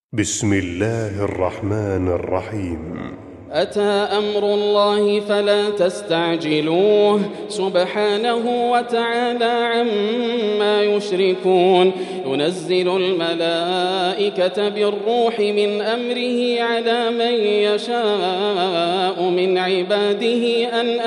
بسم الله الرحمن الرحيم. أتى أمر الله فلا تستعجلوه سبحانه وتعالى عما يشركون. ينزل الملائكة بالروح من أمره على من يشاء من عباده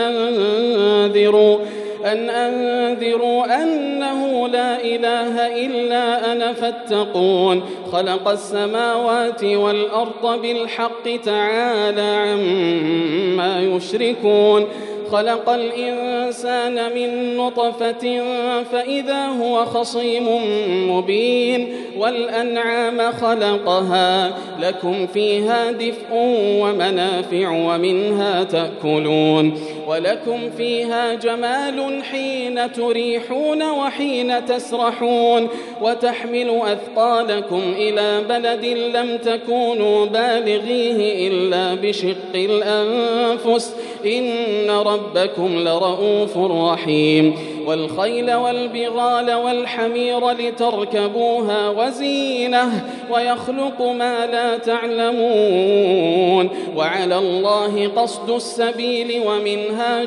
أن أنذروا أنه لا إله إلا أنا فاتقون. خلق السماوات والأرض بالحق تعالى عما يشركون. خلق الإنسان من نطفة فإذا هو خصيم مبين. والأنعام خلقها لكم فيها دفء ومنافع ومنها تأكلون. ولكم فيها جمال حين تريحون وحين تسرحون. وتحمل أثقالكم إلى بلد لم تكونوا بالغيه إلا بشق الأنفس إن ربكم لرؤوف رحيم. والخيل والبغال والحمير لتركبوها وزينة ويخلق ما لا تعلمون. وعلى الله قصد السبيل ومنها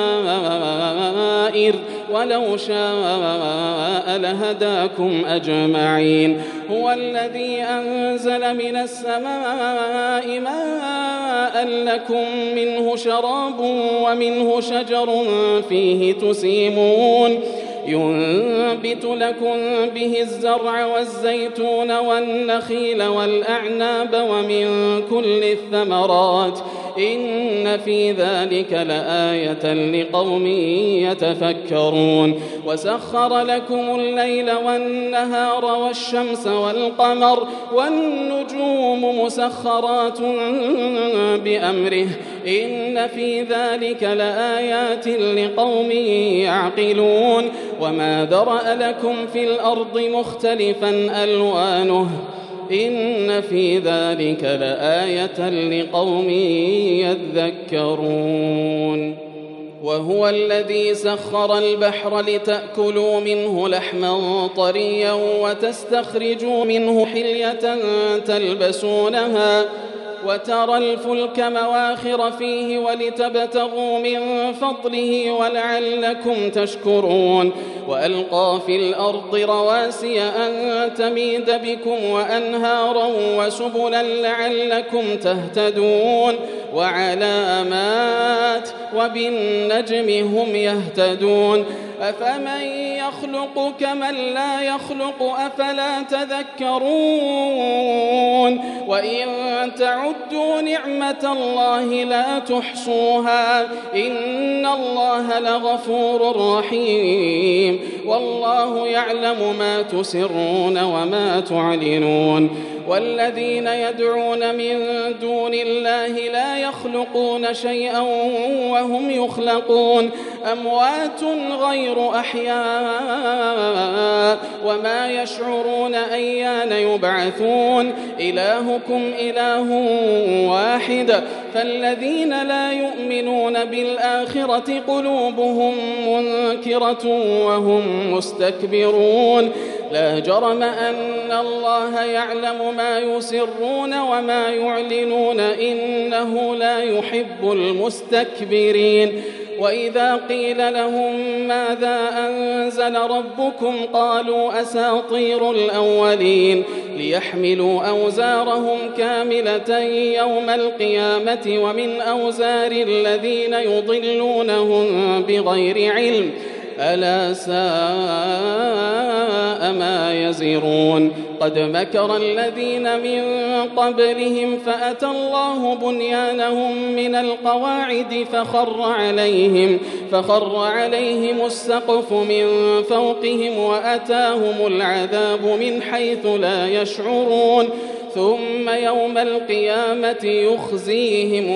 جائر ولو شاء لهداكم أجمعين. هو الذي أنزل من السماء ماء لكم منه شراب ومنه شجر فيه تسيمون. ينبت لكم به الزرع والزيتون والنخيل والأعناب ومن كل الثمرات إن في ذلك لآية لقوم يتفكرون. وسخر لكم الليل والنهار والشمس والقمر والنجوم مسخرات بأمره إن في ذلك لآيات لقوم يعقلون. وما ذرأ لكم في الأرض مختلفا ألوانه إن في ذلك لآية لقوم يذكرون. وهو الذي سخر البحر لتأكلوا منه لحما طريا وتستخرجوا منه حلية تلبسونها وترى الفلك مواخر فيه ولتبتغوا من فضله ولعلكم تشكرون. وألقى في الأرض رواسي أن تميد بكم وأنهارا وسبلا لعلكم تهتدون. وعلامات وبالنجم هم يهتدون. أفمن يخلق كمن لا يخلق أفلا تذكرون. وإن تعدوا نعمة الله لا تحصوها إن الله لغفور رحيم. والله يعلم ما تسرون وما تعلنون. والذين يدعون من دون الله لا يخلقون شيئا وهم يخلقون أموات غير أحياء وما يشعرون أيان يبعثون. إلهكم إله واحد فالذين لا يؤمنون بالآخرة قلوبهم منكرة وهم مستكبرون. لا جرم أن الله يعلم ما يسرون وما يعلنون إنه لا يحب المستكبرين. وإذا قيل لهم ماذا أنزل ربكم قالوا أساطير الأولين ليحملوا أوزارهم كاملة يوم القيامة ومن أوزار الذين يضلونهم بغير علم ألا ساء ما يزرون. قد مكر الذين من قبلهم فأتى الله بنيانهم من القواعد فخر عليهم السقف من فوقهم وأتاهم العذاب من حيث لا يشعرون. ثم يوم القيامة يخزيهم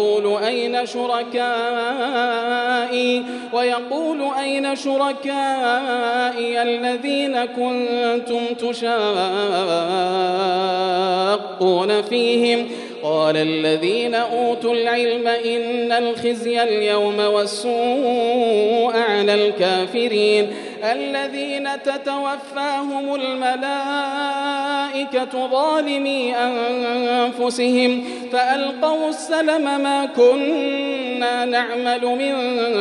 ويقول أين شركائي الذين كنتم تشاقون فيهم قال الذين أوتوا العلم إن الخزي اليوم والسوء على الكافرين الذين تتوفاهم الملائكة ظالمي أنفسهم فألقوا السلم ما كنا نعمل من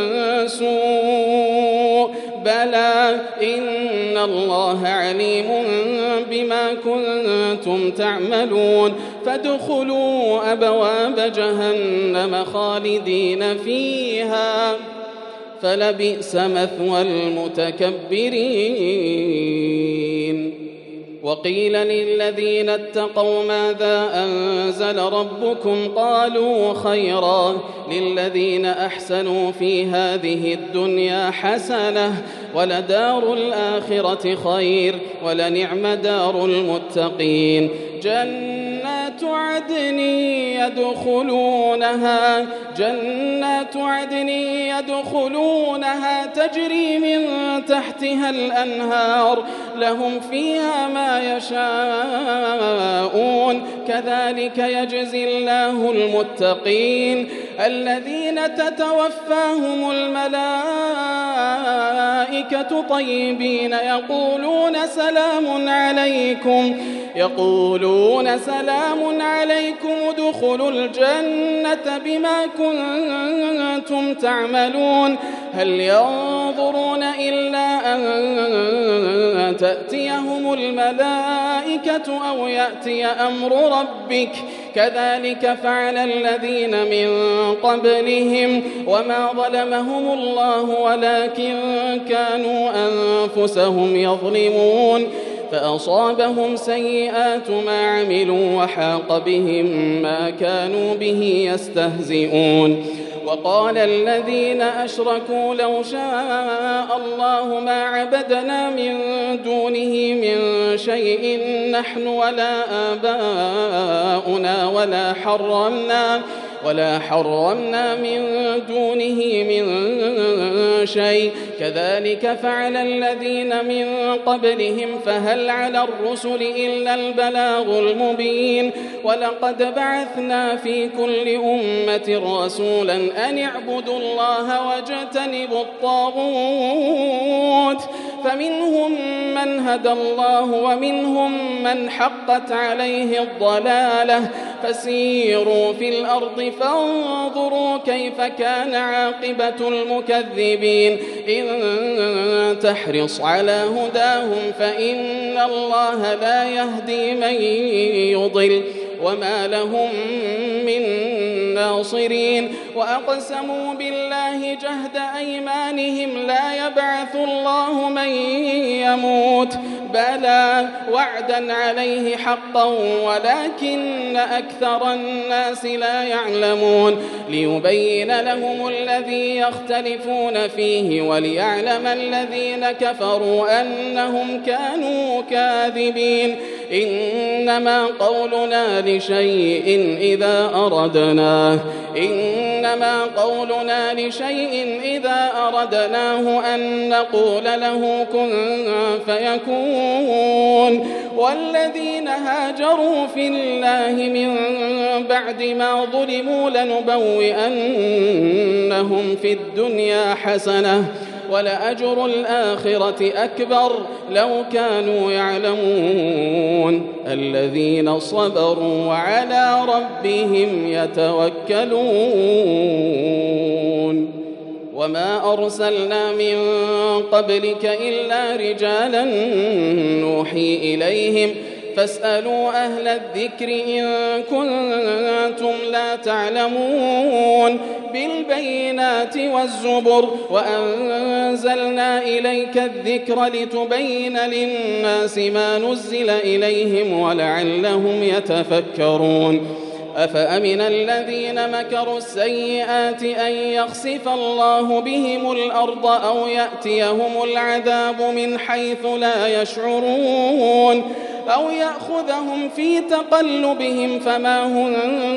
سوء بلى إن الله عليم بما كنتم تعملون فادخلوا أبواب جهنم خالدين فيها فلبئس مثوى المتكبرين وقيل للذين اتقوا ماذا أنزل ربكم قالوا خيرا للذين أحسنوا في هذه الدنيا حسنة ولدار الآخرة خير ولنعم دار المتقين جنات عدن يدخلونها تجري من تحتها الأنهار لهم فيها ما يشاءون كذلك يجزي الله المتقين الذين تتوفاهم الملائكة طيبين يقولون سلام عليكم ادخلوا الجنة بما كنتم تعملون هل ينظرون إلا أن تأتيهم الملائكة أو يأتي أمر ربك كذلك فعل الذين من قبلهم وما ظلمهم الله ولكن كانوا أنفسهم يظلمون فأصابهم سيئات ما عملوا وحاق بهم ما كانوا به يستهزئون وقال الذين أشركوا لو شاء الله ما عبدنا من دونه من شيء نحن ولا آباؤنا ولا حرمنا من دونه من شيء كذلك فعل الذين من قبلهم فهل على الرسل إلا البلاغ المبين ولقد بعثنا في كل أمة رسولا أن اعبدوا الله واجتنبوا الطاغوت فمنهم من هدى الله ومنهم من حقت عليه الضلالة فسيروا في الأرض فانظروا كيف كان عاقبة المكذبين إن تحرص على هداهم فإن الله لا يهدي من يضل وما لهم من ناصرين وأقسموا بالله جهد أيمانهم لا يبعث الله من يموت بلى وعدا عليه حقا ولكن أكثر الناس لا يعلمون ليبين لهم الذي يختلفون فيه وليعلم الذين كفروا أنهم كانوا كاذبين إنما قولنا لشيء إذا أردناه أن نقول له كن فيكون والذين هاجروا في الله من بعد ما ظلموا لنبوئنهم في الدنيا حسنة ولأجر الآخرة أكبر لو كانوا يعلمون الذين صبروا وعلى ربهم يتوكلون وما أرسلنا من قبلك إلا رجالا نوحي إليهم فاسألوا أهل الذكر إن كنتم لا تعلمون بالبينات والزبر وأنزلنا إليك الذكر لتبين للناس ما نزل إليهم ولعلهم يتفكرون أفأمن الذين مكروا السيئات أن يخسف الله بهم الأرض أو يأتيهم العذاب من حيث لا يشعرون أو يأخذهم في تقلبهم فما هم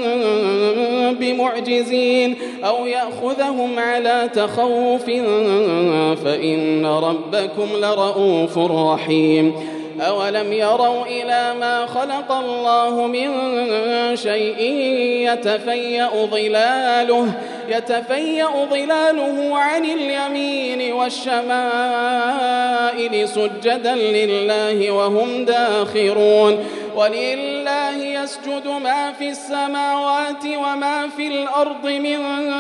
بمعجزين أو يأخذهم على تخوف فإن ربكم لرؤوف رحيم أولم يروا إلى ما خلق الله من شيء يتفيأ ظلاله يتفيأ ظلاله عن اليمين والشمائل سجدا لله وهم داخرون ولله يسجد ما في السماوات وما في الأرض من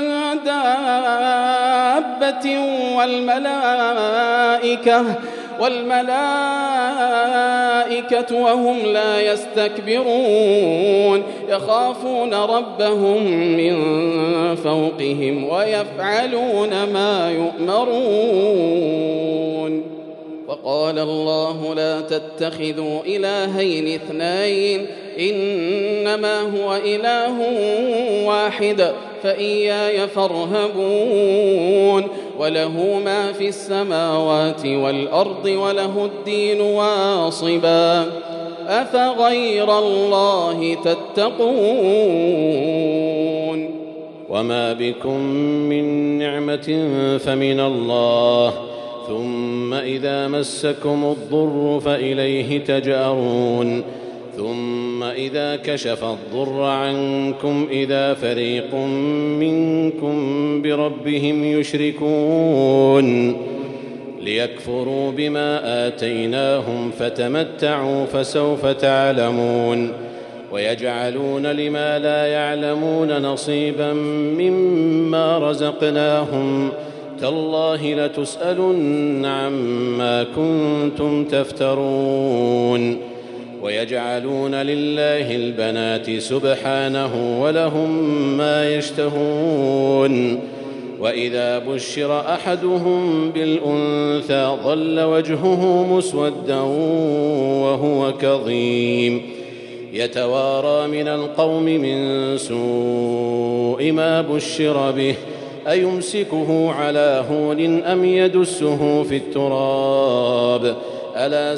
دابة والملائكة وهم لا يستكبرون يخافون ربهم من فوقهم ويفعلون ما يؤمرون. وقال الله لا تتخذوا إلهين اثنين إنما هو إله واحد فإياي فارهبون وله ما في السماوات والأرض وله الدين واصبا أفغير الله تتقون. وما بكم من نعمة فمن الله ثم إذا مسكم الضر فإليه تجأرون ثم إذا كشف الضر عنكم إذا فريق منكم بربهم يشركون ليكفروا بما آتيناهم فتمتعوا فسوف تعلمون ويجعلون لما لا يعلمون نصيبا مما رزقناهم تالله لتسألن عما كنتم تفترون ويجعلون لله البنات سبحانه ولهم ما يشتهون وإذا بشر أحدهم بالأنثى ظل وجهه مسودا وهو كظيم يتوارى من القوم من سوء ما بشر به أيمسكه على هون أم يدسه في التراب ألا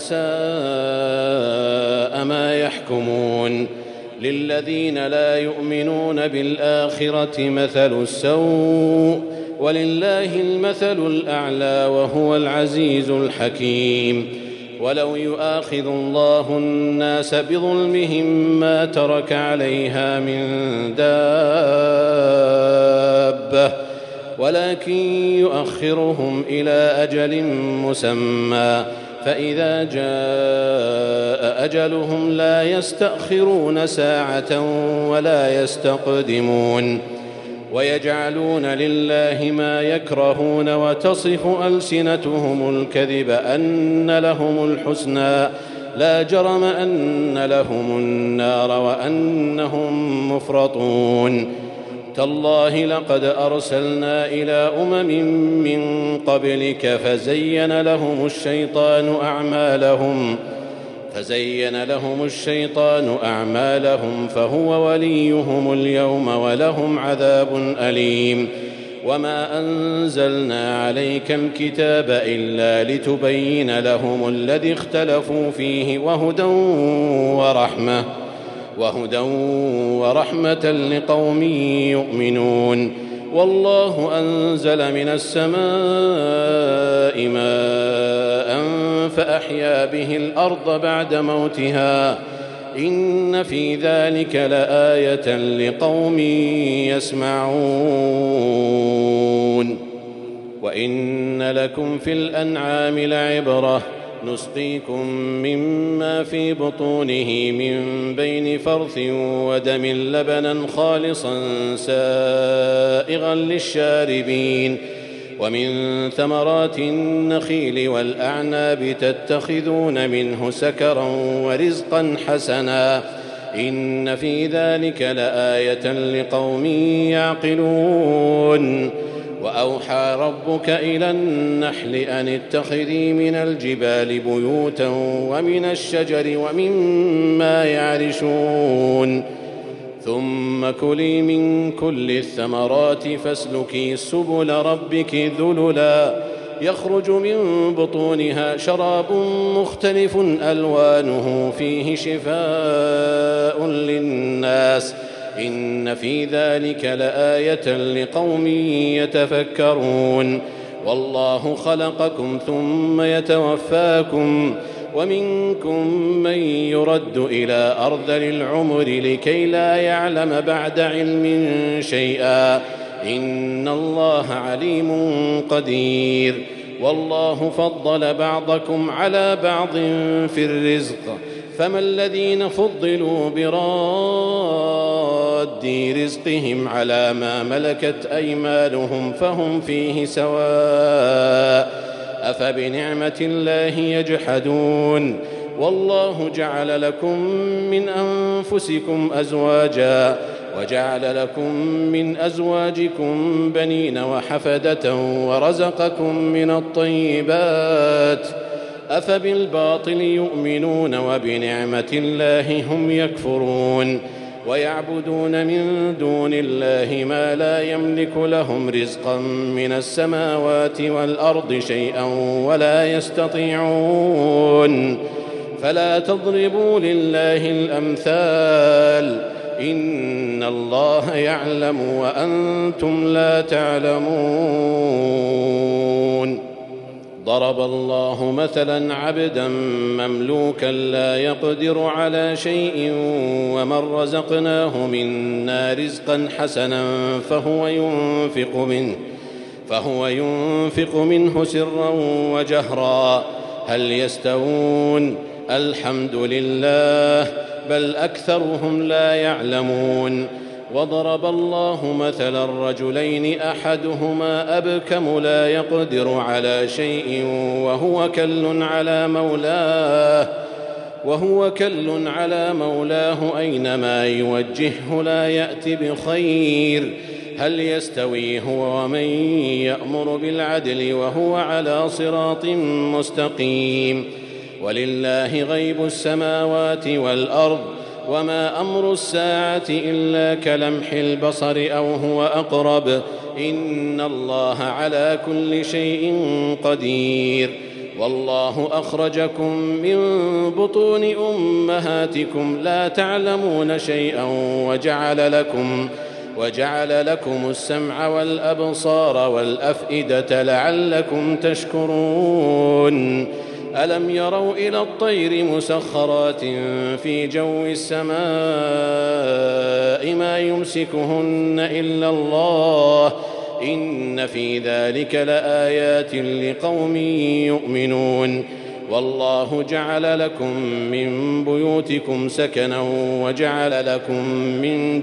ساء ما يحكمون للذين لا يؤمنون بالآخرة مثل السوء ولله المثل الأعلى وهو العزيز الحكيم ولو يؤاخذ الله الناس بظلمهم ما ترك عليها من دابة ولكن يؤخرهم إلى أجل مسمى فإذا جاء أجلهم لا يستأخرون ساعة ولا يستقدمون ويجعلون لله ما يكرهون وتصف ألسنتهم الكذب أن لهم الحسنى لا جرم أن لهم النار وأنهم مفرطون تالله لقد أرسلنا إلى من قبلك فزين لهم الشيطان أعمالهم فهو وليهم اليوم ولهم عذاب أليم وما أنزلنا عليك الكتاب إلا لتبين لهم الذي اختلفوا فيه وهدى ورحمة لقوم يؤمنون والله أنزل من السماء ماء فأحيا به الأرض بعد موتها إن في ذلك لآية لقوم يسمعون وإن لكم في الأنعام لعبرة نسقيكم مما في بطونه من بين فرث ودم لبنا خالصا سائغا للشاربين ومن ثمرات النخيل والأعناب تتخذون منه سكرا ورزقا حسنا إن في ذلك لآية لقوم يعقلون وأوحى ربك إلى النحل أن اتخذي من الجبال بيوتا ومن الشجر ومما يعرشون ثم كلي من كل الثمرات فاسلكي سبل ربك ذللا يخرج من بطونها شراب مختلف ألوانه فيه شفاء للناس إن في ذلك لآية لقوم يتفكرون والله خلقكم ثم يتوفاكم ومنكم من يرد إلى أرذل العمر لكي لا يعلم بعد علم شيئا إن الله عليم قدير والله فضل بعضكم على بعض في الرزق فما الذين فضلوا براد رزقهم على ما ملكت أيمانهم فهم فيه سواء أفبنعمة الله يجحدون والله جعل لكم من أنفسكم أزواجا وجعل لكم من أزواجكم بنين وحفدة ورزقكم من الطيبات أفبالباطل يؤمنون وبنعمة الله هم يكفرون ويعبدون من دون الله ما لا يملك لهم رزقا من السماوات والأرض شيئا ولا يستطيعون فلا تضربوا لله الأمثال إن الله يعلم وأنتم لا تعلمون ضرب الله مثلا عبدا مملوكا لا يقدر على شيء ومن رزقناه منا رزقا حسنا فهو ينفق منه سرا وجهرا هل يستوون الحمد لله بل أكثرهم لا يعلمون وضرب الله مثلا رجلين أحدهما أبكم لا يقدر على شيء وهو كل على مولاه أينما يوجهه لا يأتي بخير هل يستوي هو ومن يأمر بالعدل وهو على صراط مستقيم ولله غيب السماوات والأرض وما أمر الساعة إلا كلمح البصر أو هو أقرب إن الله على كل شيء قدير والله أخرجكم من بطون أمهاتكم لا تعلمون شيئا وجعل لكم السمع والأبصار والأفئدة لعلكم تشكرون ألم يروا إلى الطير مسخرات في جو السماء ما يمسكهن إلا الله إن في ذلك لآيات لقوم يؤمنون والله جعل لكم من بيوتكم سكنا وجعل لكم من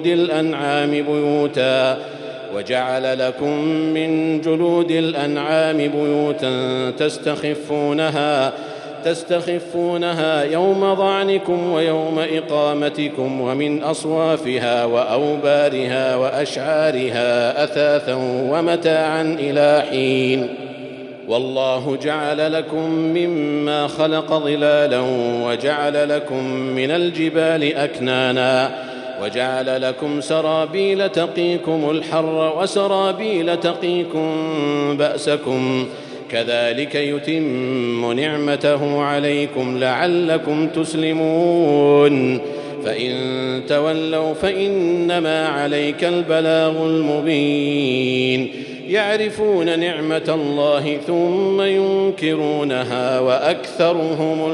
جلود الأنعام بيوتا تستخفونها يوم ظعنكم ويوم إقامتكم ومن أصوافها وأوبارها وأشعارها أثاثا ومتاعا إلى حين والله جعل لكم مما خلق ظلالا وجعل لكم من الجبال أكنانا وجعل لكم سرابيل تقيكم الحر وسرابيل تقيكم بأسكم كذلك يتم نعمته عليكم لعلكم تسلمون فإن تولوا فإنما عليك البلاغ المبين يعرفون نعمة الله ثم ينكرونها وأكثرهم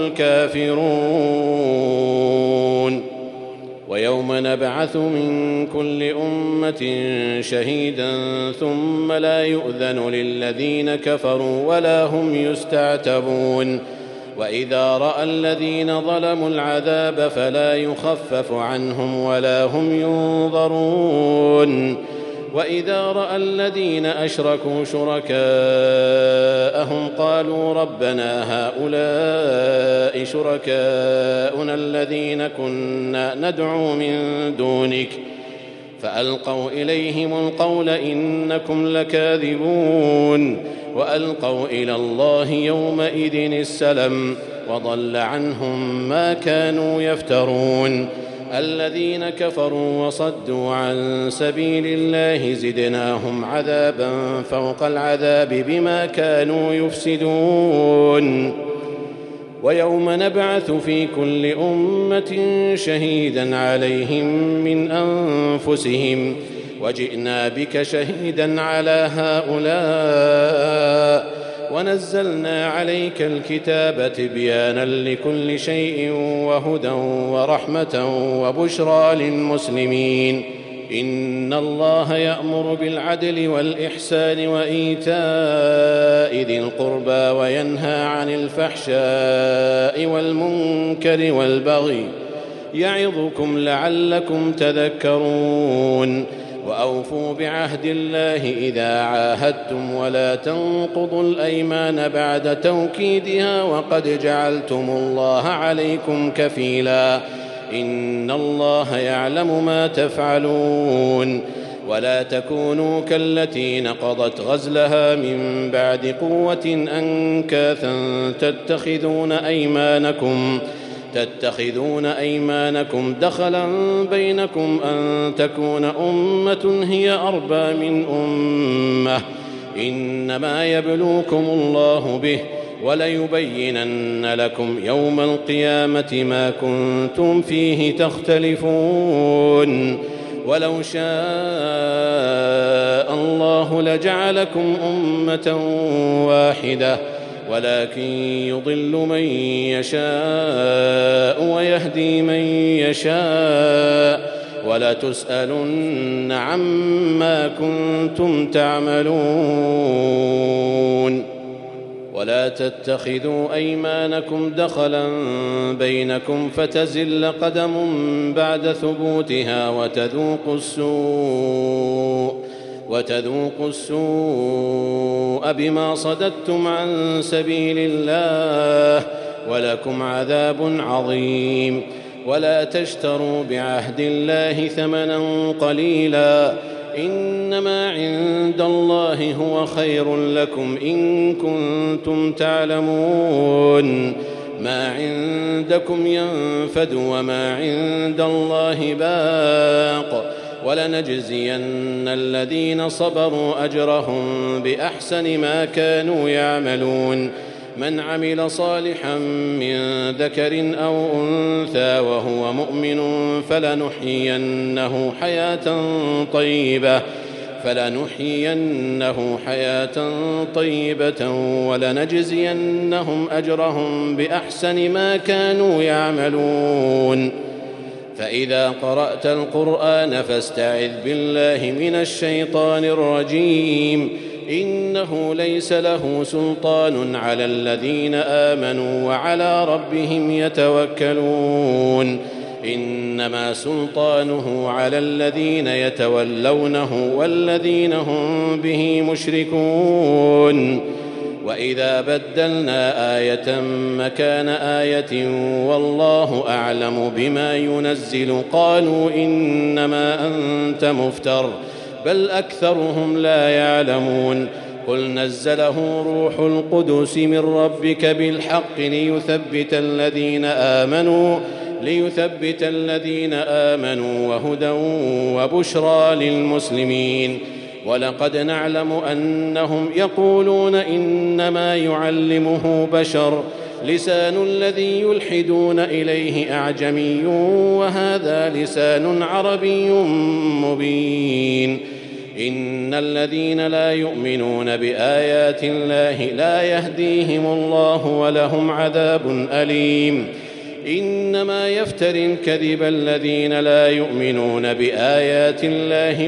الكافرون ويوم نبعث من كل أمة شهيدا ثم لا يؤذن للذين كفروا ولا هم يستعتبون وإذا رأى الذين ظلموا العذاب فلا يخفف عنهم ولا هم ينظرون وإذا رأى الذين أشركوا شركاءهم قالوا ربنا هؤلاء شركاؤنا الذين كنا ندعو من دونك فألقوا إليهم القول إنكم لكاذبون وألقوا إلى الله يومئذ السلم وضل عنهم ما كانوا يفترون الذين كفروا وصدوا عن سبيل الله زدناهم عذابا فوق العذاب بما كانوا يفسدون ويوم نبعث في كل أمة شهيدا عليهم من أنفسهم وجئنا بك شهيدا على هؤلاء ونزلنا عليك الكتاب تبيانا لكل شيء وهدى ورحمة وبشرى للمسلمين إن الله يأمر بالعدل والإحسان وإيتاء ذي القربى وينهى عن الفحشاء والمنكر والبغي يعظكم لعلكم تذكرون وأوفوا بعهد الله إذا عاهدتم ولا تنقضوا الأيمان بعد توكيدها وقد جعلتم الله عليكم كفيلا إن الله يعلم ما تفعلون ولا تكونوا كالتي نقضت غزلها من بعد قوة أنكاثا تتخذون أيمانكم دخلا بينكم أن تكون أمة هي أربى من أمة إنما يبلوكم الله به وليبينن لكم يوم القيامة ما كنتم فيه تختلفون ولو شاء الله لجعلكم أمة واحدة ولكن يضل من يشاء ويهدي من يشاء ولتسألن عما كنتم تعملون ولا تتخذوا أيمانكم دخلا بينكم فتزل قدم بعد ثبوتها وتذوقوا السوء بما صددتم عن سبيل الله ولكم عذاب عظيم ولا تشتروا بعهد الله ثمنا قليلا إنما عند الله هو خير لكم إن كنتم تعلمون ما عندكم ينفد وما عند الله باق ولنجزين الذين صبروا أجرهم بأحسن ما كانوا يعملون من عمل صالحا من ذكر أو أنثى وهو مؤمن فلنحيينه حياة طيبة ولنجزينهم أجرهم بأحسن ما كانوا يعملون فإذا قرأت القرآن فاستعذ بالله من الشيطان الرجيم إنه ليس له سلطان على الذين آمنوا وعلى ربهم يتوكلون إنما سلطانه على الذين يتولونه والذين هم به مشركون وإذا بدلنا آية مكان آية والله أعلم بما ينزل قالوا إنما أنت مفتر بل أكثرهم لا يعلمون قل نزله روح القدس من ربك بالحق ليثبت الذين آمنوا وهدى وبشرى للمسلمين ولقد نعلم أنهم يقولون إنما يعلمه بشر لسان الذي يلحدون إليه أعجمي وهذا لسان عربي مبين إن الذين لا يؤمنون بآيات الله لا يهديهم الله ولهم عذاب أليم إنما يفتري الكذب الذين لا يؤمنون بآيات الله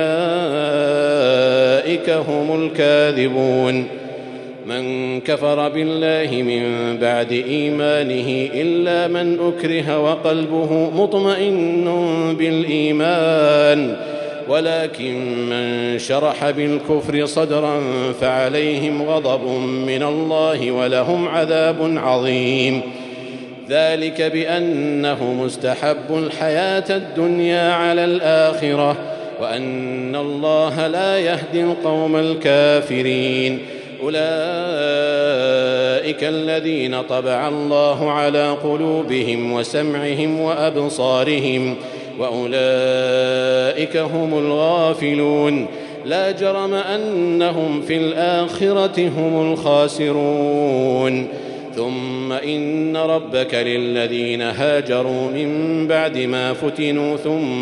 وأولئك هم الكاذبون من كفر بالله من بعد إيمانه إلا من أكره وقلبه مطمئن بالإيمان ولكن من شرح بالكفر صدرا فعليهم غضب من الله ولهم عذاب عظيم ذلك بأنه مستحب الحياة الدنيا على الآخرة وأن الله لا يهدي القوم الكافرين أولئك الذين طبع الله على قلوبهم وسمعهم وأبصارهم وأولئك هم الغافلون لا جرم أنهم في الآخرة هم الخاسرون ثم إن ربك للذين هاجروا من بعد ما فتنوا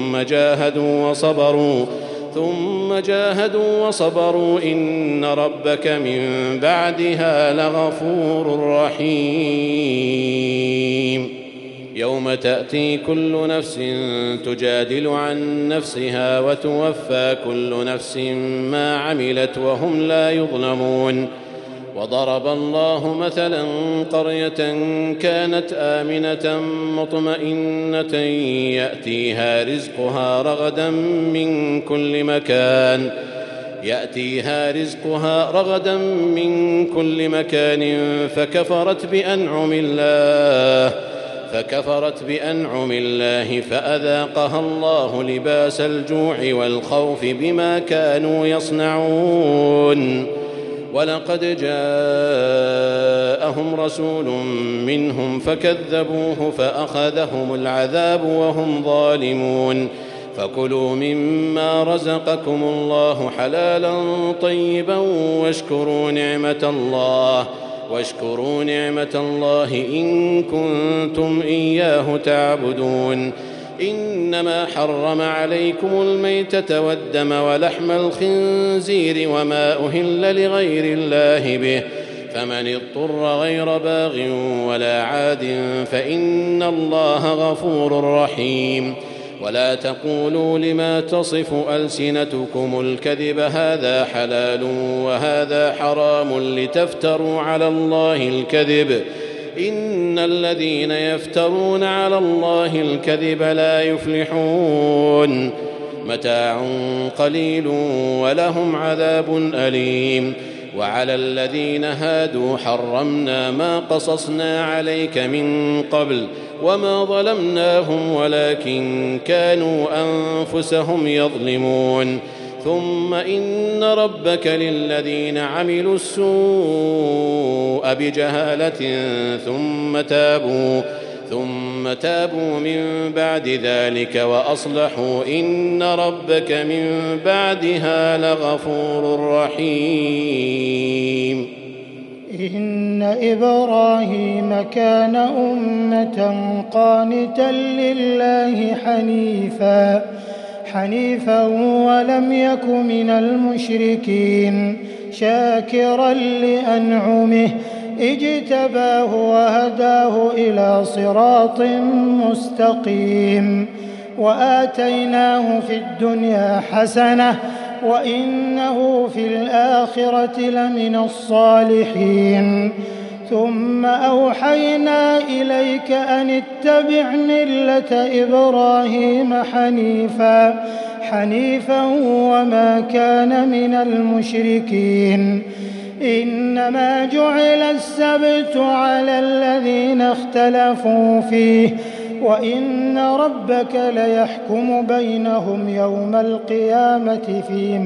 ثم جاهدوا وصبروا إن ربك من بعدها لغفور رحيم يوم تأتي كل نفس تجادل عن نفسها وتوفى كل نفس ما عملت وهم لا يظلمون. وضرب الله مثلا قرية كانت آمنة مطمئنة يأتيها رزقها رغدا من كل مكان فكفرت بأنعم الله فأذاقها الله لباس الجوع والخوف بما كانوا يصنعون. ولقد جاءهم رسول منهم فكذبوه فأخذهم العذاب وهم ظالمون. فكلوا مما رزقكم الله حلالا طيبا واشكروا نعمة الله إن كنتم إياه تعبدون. إنما حرم عليكم الميتة والدم ولحم الخنزير وما أهل لغير الله به، فمن اضطر غير باغ ولا عاد فإن الله غفور رحيم. ولا تقولوا لما تصف ألسنتكم الكذب هذا حلال وهذا حرام لتفتروا على الله الكذب، إن الذين يفترون على الله الكذب لا يفلحون. متاع قليل ولهم عذاب أليم. وعلى الذين هادوا حرمنا ما قصصنا عليك من قبل وما ظلمناهم ولكن كانوا أنفسهم يظلمون. ثم إن ربك للذين عملوا السوء بجهالة ثم تابوا من بعد ذلك وأصلحوا إن ربك من بعدها لغفور رحيم. إن إبراهيم كان أمة قانتا لله حنيفا ولم يك من المشركين شاكرا لأنعمه اجتباه وهداه إلى صراط مستقيم. وآتيناه في الدنيا حسنة وإنه في الآخرة لمن الصالحين. ثم أوحينا إليك أن اتبع ملة إبراهيم حنيفا وما كان من المشركين. إنما جعل السبت على الذين اختلفوا فيه وإن ربك ليحكم بينهم يوم القيامة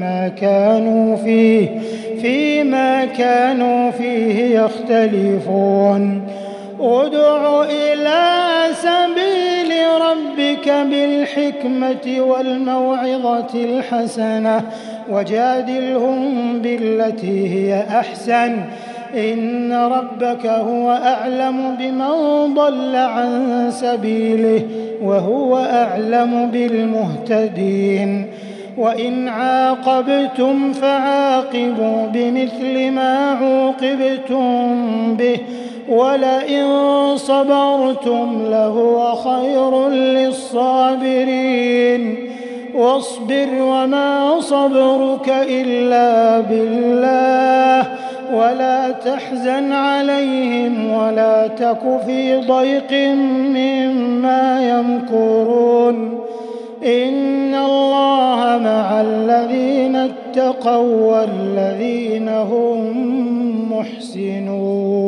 فيما كانوا فيه يختلفون. ادع إلى سبيل ربك بالحكمة والموعظة الحسنة وجادلهم بالتي هي أحسن إن ربك هو أعلم بمن ضل عن سبيله وهو أعلم بالمهتدين. وإن عاقبتم فعاقبوا بمثل ما عوقبتم به ولئن صبرتم لهو خير للصابرين. واصبر وما صبرك إلا بالله ولا تحزن عليهم ولا تك في ضيق مما يمكرون. إن الله مع الذين اتقوا والذين هم محسنون.